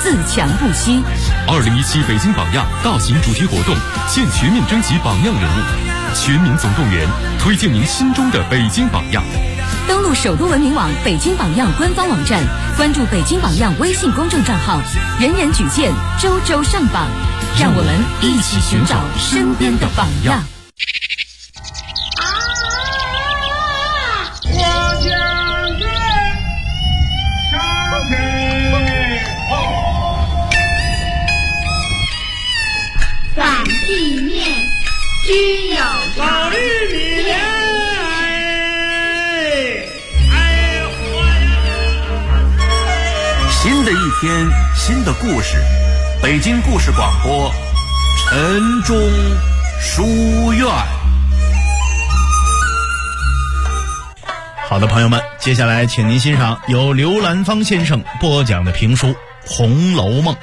自强不息。 2017北京榜样大型主题活动现全面征集榜样人物，全民总动员，推荐您心中的北京榜样。 登录首都文明网北京榜样官方网站，关注北京榜样微信公众账号，人人举荐，周周上榜，让我们一起寻找身边的榜样。 反地面只有老玉米莲， 新的一天，新的故事，北京故事广播，晨钟书院。 好的，朋友们，接下来请您欣赏由刘兰芳先生播讲的评书《红楼梦》。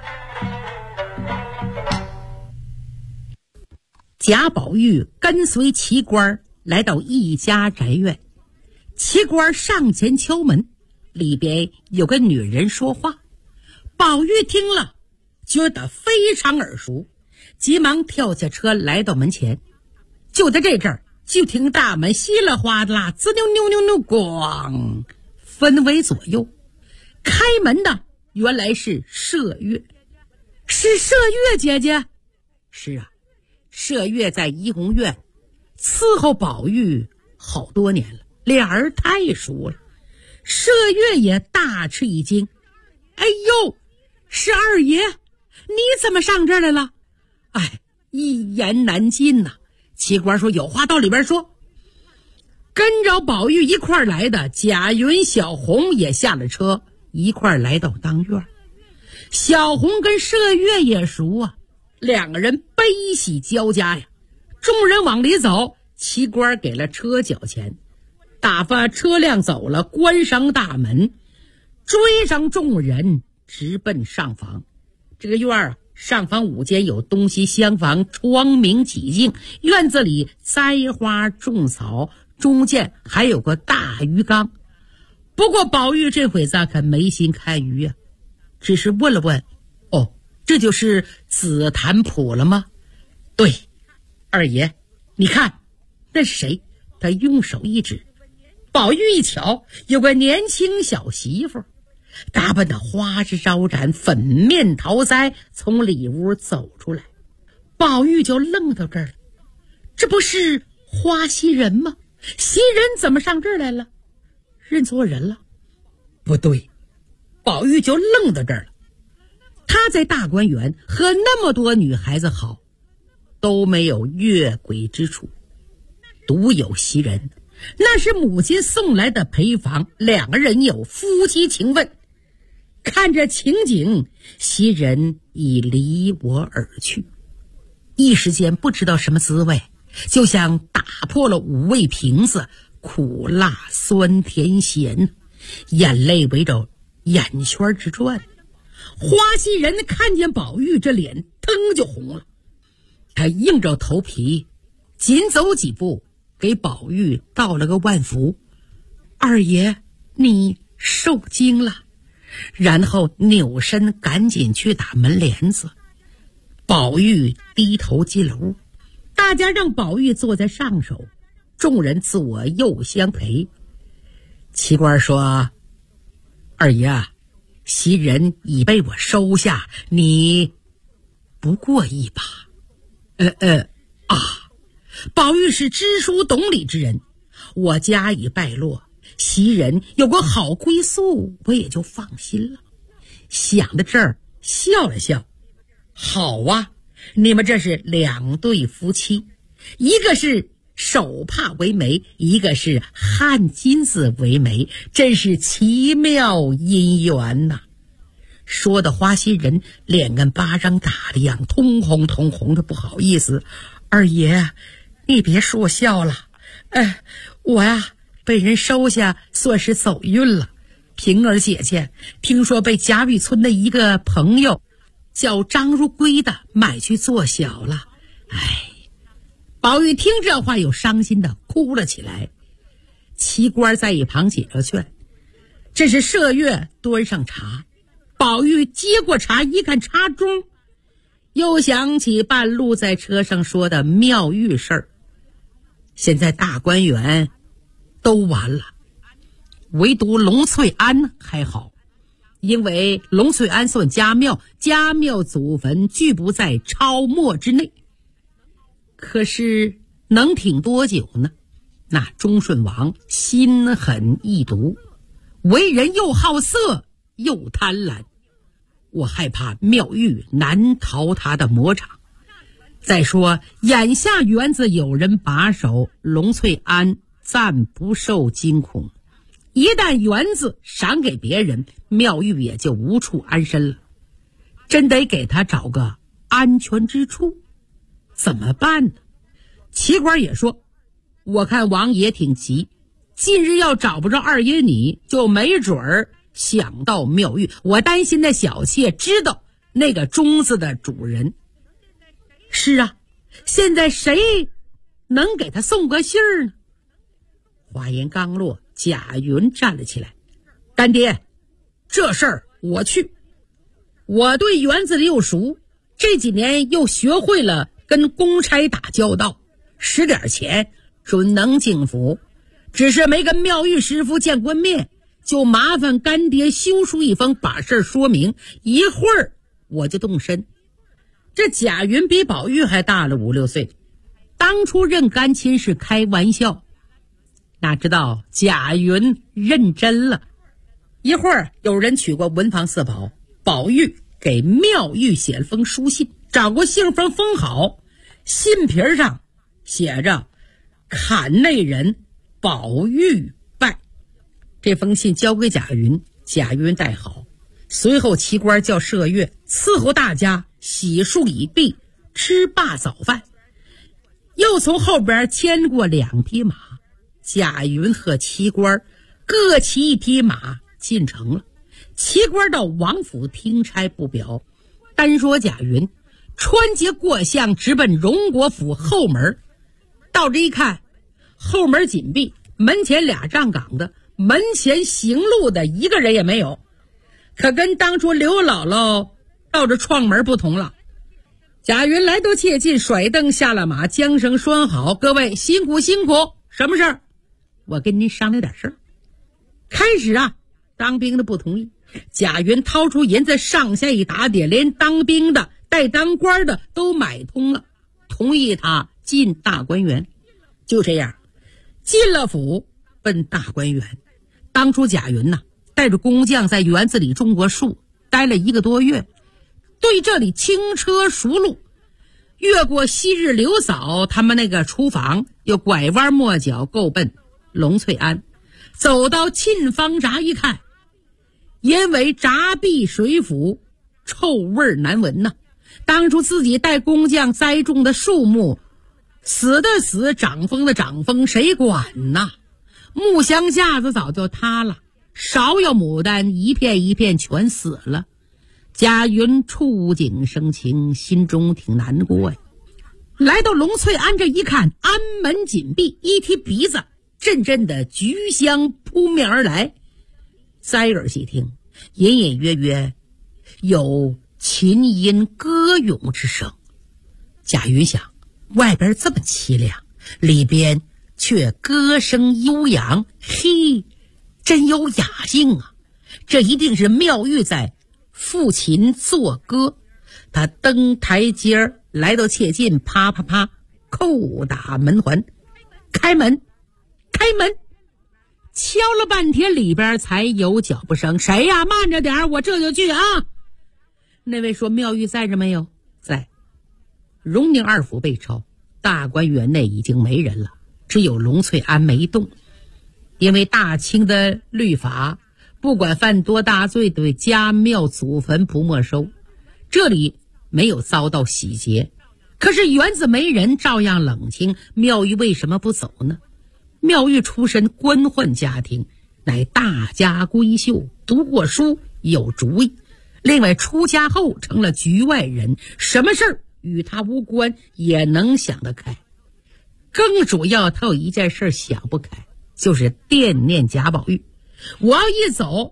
贾宝玉跟随奇官来到一家宅院，奇官上前敲门，里边有个女人说话。宝玉听了觉得非常耳熟，急忙跳下车来到门前。就在这阵儿，就听大门稀里哗啦滋溜溜溜溜咣分为左右。开门的原来是麝月。是麝月姐姐？是啊，麝月在怡红院伺候宝玉好多年了，俩人太熟了。麝月也大吃一惊，哎呦，是二爷，你怎么上这儿来了？哎，一言难尽呐。奇官说有话到里边说。跟着宝玉一块来的贾云、小红也下了车，一块来到当院。小红跟麝月也熟啊，两个人悲喜交加呀。众人往里走，奇官给了车脚钱，打发车辆走了，关上大门，追上众人直奔上房。这个院啊，上房5间，有东西厢房，窗明几净，院子里栽花种草，中间还有个大鱼缸。不过宝玉这会子可没心看鱼呀，只是问了问，哦，这就是紫檀谱了吗？对，二爷，你看那是谁？他用手一指，宝玉一瞧，有个年轻小媳妇，打扮的花枝招展，粉面桃腮，从里屋走出来。宝玉就愣到这儿了，这不是花袭人吗？袭人怎么上这儿来了？认错人了？不对，宝玉就愣到这儿了。他在大观园和那么多女孩子好，都没有越轨之处，独有袭人，那是母亲送来的陪房，两个人有夫妻情分。看着情景，袭人已离我而去，一时间不知道什么滋味，就像打破了5味瓶子，苦辣酸甜咸，眼泪围着眼圈直转。花袭人看见宝玉，这脸腾就红了，他硬着头皮紧走几步，给宝玉道了个万福，二爷你受惊了，然后扭身赶紧去打门帘子。宝玉低头进了屋，大家让宝玉坐在上首，众人自我又相陪。奇官说，二爷啊，袭人已被我收下，你不过意吧？宝玉是知书懂礼之人，我家已败落，袭人有个好归宿，我也就放心了。想到这儿笑了笑，好啊，你们这是2对夫妻，一个是手帕为媒，一个是汗金子为媒，真是奇妙姻缘呐。说的花袭人脸跟巴掌打的样，通红通红的，不好意思，二爷你别说笑了，我呀被人收下算是走运了。平儿姐姐听说被贾雨村的一个朋友叫张如圭的买去做小了。宝玉听这话有伤心的哭了起来。奇官在一旁解着劝。这是麝月端上茶， 宝玉接过茶一看茶盅，又想起半路在车上说的妙玉事儿。现在大观园都完了，唯独龙翠庵还好，因为龙翠庵算家庙，家庙祖坟俱不在抄没之内。可是能挺多久呢？那忠顺王心狠意毒，为人又好色又贪婪，我害怕妙玉难逃他的魔掌。再说眼下园子有人把守，龙翠庵暂不受惊恐，一旦园子赏给别人，妙玉也就无处安身了。真得给他找个安全之处，怎么办呢？齐官也说，我看王爷挺急，近日要找不着二爷你，就没准儿想到妙玉。我担心那小妾知道那个钟字的主人。是啊，现在谁能给他送个信儿呢？话言刚落，贾云站了起来，干爹，这事儿我去。我对园子里又熟，这几年又学会了跟公差打交道，使点钱准能进府。只是没跟妙玉师傅见过面，就麻烦干爹修书一封，把事儿说明，一会儿我就动身。这贾云比宝玉还大了5、6岁，当初认干亲是开玩笑，哪知道贾云认真了。一会儿有人取过文房四宝，宝玉给妙玉写了封书信，找过信封封好，信皮上写着坎内人宝玉拜。这封信交给贾云，贾云带好。随后齐官叫麝月伺候大家洗漱已毕，吃罢早饭，又从后边牵过2匹马，贾云和齐官各骑1匹马进城了。齐官到王府听差不表，单说贾云穿街过巷，直奔荣国府后门。到这一看，后门紧闭，门前2站岗的，门前行路的一个人也没有，可跟当初刘姥姥到这撞门不同了。贾云来到切近，甩蹬下了马，缰绳拴好，各位辛苦辛苦，什么事儿？我跟您商量点事儿。开始啊，当兵的不同意，贾云掏出银子，上下一打点，连当兵的带当官的都买通了，同意他进大观园。就这样进了府，奔大观园。当初贾云带着工匠在园子里种过树，待了1个多月，对这里轻车熟路。越过昔日刘嫂他们那个厨房，又拐弯抹角够奔龙翠庵。走到沁芳闸一看，因为闸壁水腐，臭味难闻呐。当初自己带工匠栽种的树木，死的死，长风的长风，谁管呐？木箱架子早就塌了，芍药牡丹一片一片全死了。贾云触景生情，心中挺难过呀。来到龙翠庵这一看，庵门紧闭，一提鼻子，阵阵的菊香扑面而来。塞耳细听，隐隐约约有琴音歌咏之声。贾云想，外边这么凄凉，里边却歌声悠扬，嘿，真有雅兴啊！这一定是妙玉在抚琴作歌。他登台阶来到切近，啪啪啪叩打门环，开门开门。敲了半天，里边才有脚步声。谁呀？慢着点，我这就去啊。那位说，妙玉在这没有？在。荣宁2府被抄，大观园内已经没人了，只有龙翠庵没动。因为大清的律法，不管犯多大罪，对家庙祖坟不没收。这里没有遭到洗劫，可是园子没人，照样冷清。妙玉为什么不走呢？妙玉出身官宦家庭，乃大家闺秀，读过书，有主意。另外出家后成了局外人，什么事儿与他无关，也能想得开。更主要，他有一件事想不开，就是惦念贾宝玉。我要一走，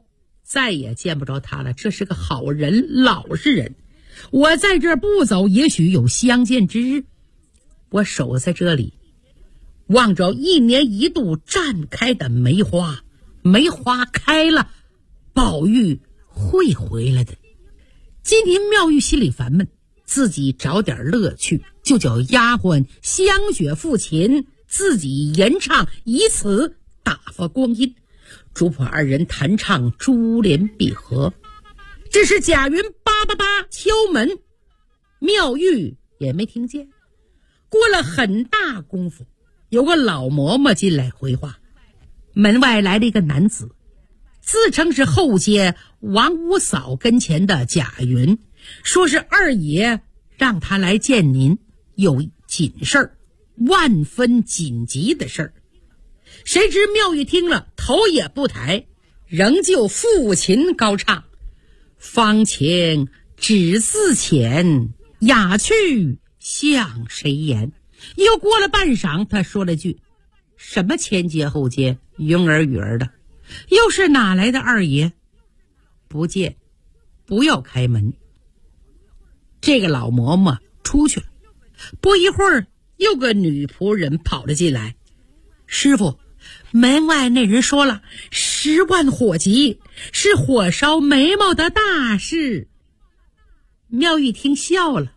再也见不着他了。这是个好人，老实人。我在这儿不走，也许有相见之日。我守在这里，望着1年1度绽开的梅花，梅花开了，宝玉会回来的。今天妙玉心里烦闷，自己找点乐趣，就叫丫鬟香雪抚琴，自己吟唱，以此打发光阴。主仆2人弹唱珠联璧合。这时贾云叭叭叭敲门，妙玉也没听见。过了很大功夫，有个老嬷嬷进来回话，门外来了一个男子，自称是后街王五嫂跟前的贾云，说是二爷让他来见您，有紧事儿，万分紧急的事儿。谁知妙玉听了，头也不抬，仍旧抚琴高唱，方前只自浅，雅去向谁言。又过了半晌，他说了句，什么前街后街，云儿雨儿的，又是哪来的二爷？不见，不要开门。这个老嬷嬷出去了。不一会儿，又个女仆人跑了进来，师傅，门外那人说了，10万火急，是火烧眉毛的大事。妙玉听笑了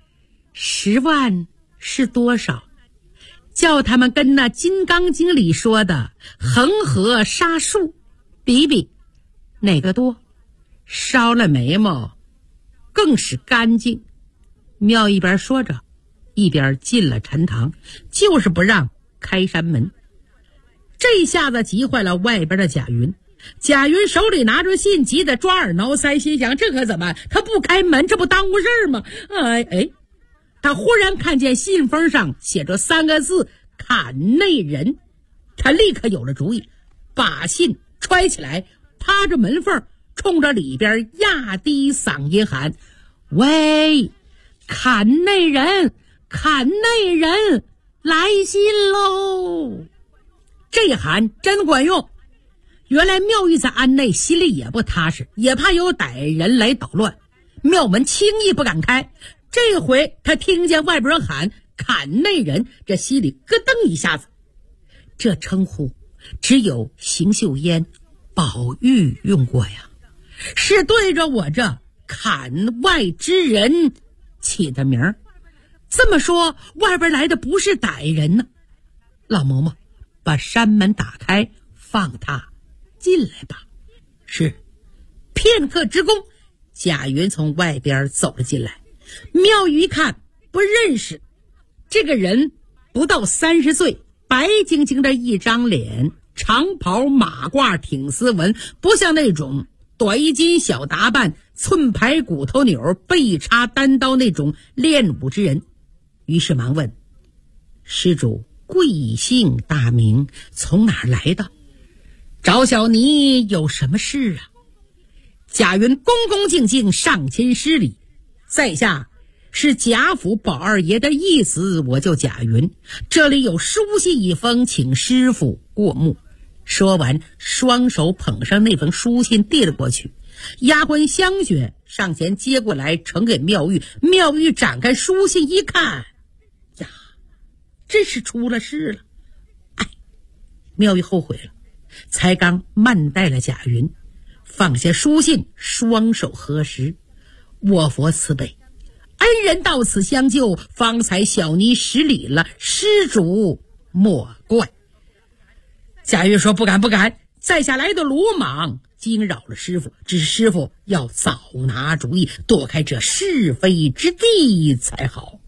，10万是多少？叫他们跟那《金刚经》里说的恒河沙数比比，哪个多？烧了眉毛更是干净。妙一边说着，一边进了禅堂，就是不让开山门。这下子急坏了外边的贾云。贾云手里拿着信，急得抓耳挠腮，心想这可怎么办？他不开门，这不耽误事儿吗？他忽然看见信封上写着3个字，砍内人。他立刻有了主意，把信揣起来，趴着门缝，冲着里边压低嗓音喊，喂，砍内人，砍内人，来信喽！这喊真管用。原来妙玉在安内，心里也不踏实，也怕有歹人来捣乱，庙门轻易不敢开。这回他听见外边人喊砍内人，这心里咯噔一下子。这称呼只有邢岫烟、宝玉用过呀，是对着我这砍外之人起的名儿。这么说，外边来的不是歹人呢。老嬷嬷把山门打开，放他进来吧。是。片刻之功，贾云从外边走了进来。妙玉一看不认识，这个人不到30岁，白晶晶的一张脸，长袍马褂挺斯文，不像那种短衣襟小打扮，寸排骨头扭，背插单刀那种练武之人。于是忙问，施主贵姓大名，从哪儿来的？找小尼有什么事啊？贾云恭恭敬敬上前施礼，在下是贾府宝二爷的义子，我叫贾云，这里有书信一封，请师傅过目。说完，双手捧上那封书信递了过去。丫鬟香雪上前接过来，呈给妙玉。妙玉展开书信一看，呀，真是出了事了。妙玉后悔了，才刚慢待了贾云，放下书信，双手合十，我佛慈悲，恩人到此相救，方才小尼失礼了，施主莫怪。贾云说，不敢不敢，在下来的鲁莽，惊扰了师傅，只是师傅要早拿主意，躲开这是非之地才好。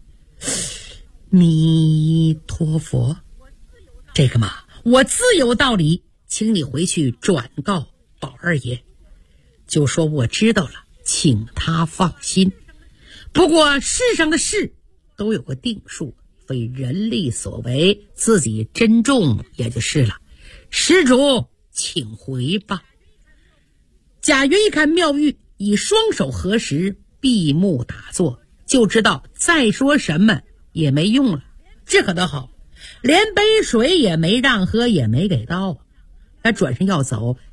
弥陀佛。这个嘛，我自有道理，请你回去转告宝二爷，就说我知道了，请他放心。不过世上的事都有个定数，非人力所为，自己珍重也就是了。施主请回吧。贾云一看妙玉以双手合十，闭目打坐，就知道再说什么也没用了。这可倒好，连杯水也没让喝，也没给倒。他转身要走，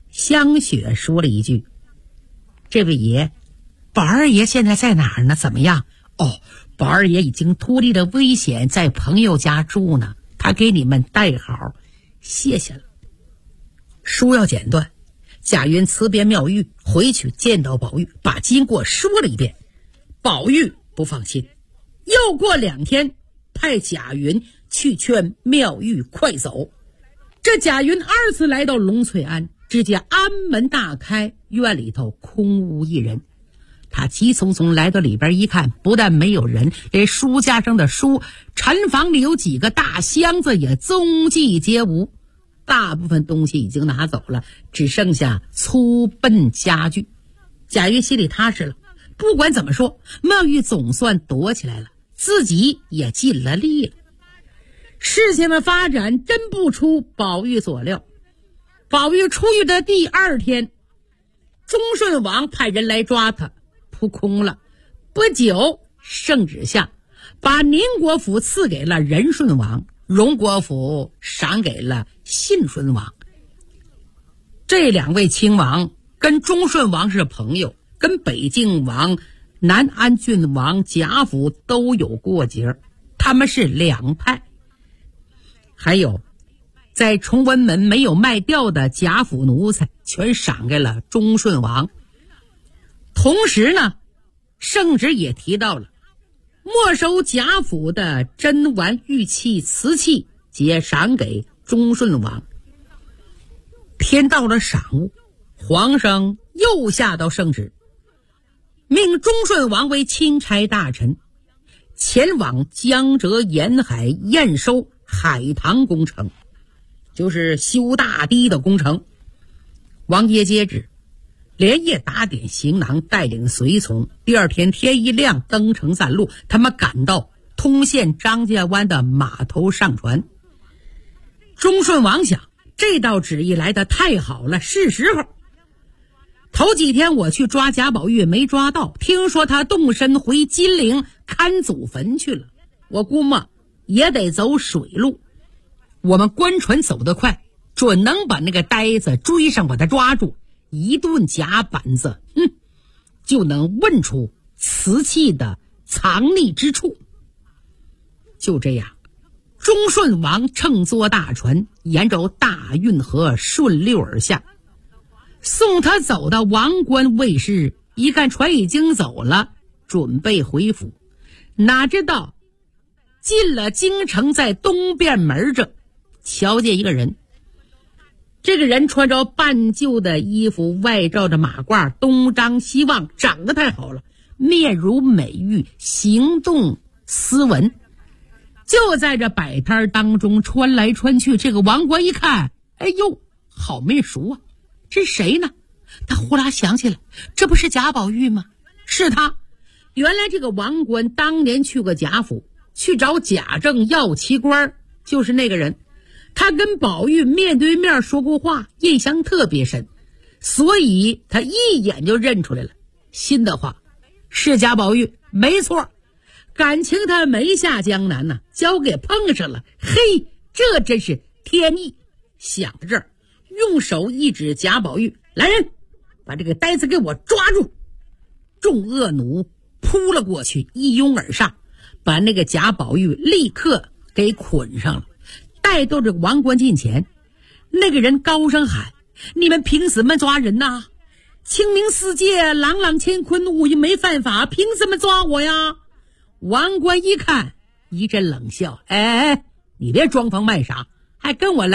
香雪说了一句：“这位爷，宝二爷现在在哪儿呢？怎么样？”“哦，宝二爷已经脱离了危险，在朋友家住呢，他给你们带好，谢谢了。”书要剪断，贾云辞别妙玉，回去见到宝玉，把经过说了一遍。宝玉不放心，又过2天，派贾云去劝妙玉快走。这贾云2次来到龙翠庵，只见庵门大开，院里头空无一人。他急匆匆来到里边一看，不但没有人，连书架上的书，禅房里有几个大箱子也踪迹皆无，大部分东西已经拿走了，只剩下粗笨家具。贾云心里踏实了，不管怎么说，妙玉总算躲起来了，自己也尽了力了。事情的发展真不出宝玉所料。宝玉出狱的第2天，忠顺王派人来抓他，扑空了。不久，圣旨下把宁国府赐给了仁顺王，荣国府赏给了信顺王。这2位亲王跟忠顺王是朋友，跟北静王、南安郡王贾府都有过节，他们是2派。还有在崇文门没有卖掉的贾府奴才，全赏给了忠顺王。同时呢，圣旨也提到了没收贾府的珍玩玉器瓷器，皆赏给忠顺王。天到了晌午，皇上又下道圣旨，命忠顺王为钦差大臣，前往江浙沿海验收海棠工程，就是修大堤的工程。王爷接旨，连夜打点行囊，带领随从。第2天天一亮，登城散路，他们赶到通县张家湾的码头上船。忠顺王想，这道旨意来得太好了，是时候。头几天我去抓贾宝玉没抓到，听说他动身回金陵看祖坟去了，我估摸也得走水路。我们官船走得快，准能把那个呆子追上，把他抓住，一顿夹板子，就能问出瓷器的藏匿之处。就这样，忠顺王乘坐大船，沿着大运河顺流而下，送他走到王官卫士，一看船已经走了，准备回府，哪知道进了京城，在东便门这瞧见一个人。这个人穿着半旧的衣服，外罩着马褂，东张西望，长得太好了，面如美玉，行动斯文，就在这摆摊当中穿来穿去。这个王官一看，哎呦，好面熟啊，这谁呢？他忽然想起来，这不是贾宝玉吗？是他。原来这个王官当年去过贾府，去找贾政要奇官，就是那个人。他跟宝玉面对面说过话，印象特别深，所以他一眼就认出来了。心的话，是贾宝玉，没错，感情他没下江南呢，交给碰上了。嘿，这真是天意。想到这儿，用手一指贾宝玉，来人，把这个呆子给我抓住。众恶奴扑了过去，一拥而上，把那个贾宝玉立刻给捆上了，带动着王官近前。那个人高声喊：“你们凭什么抓人呐？清明四界，朗朗乾坤，我又没犯法，凭什么抓我呀？”王官一看，一阵冷笑：“哎，你别装疯卖傻，还跟我来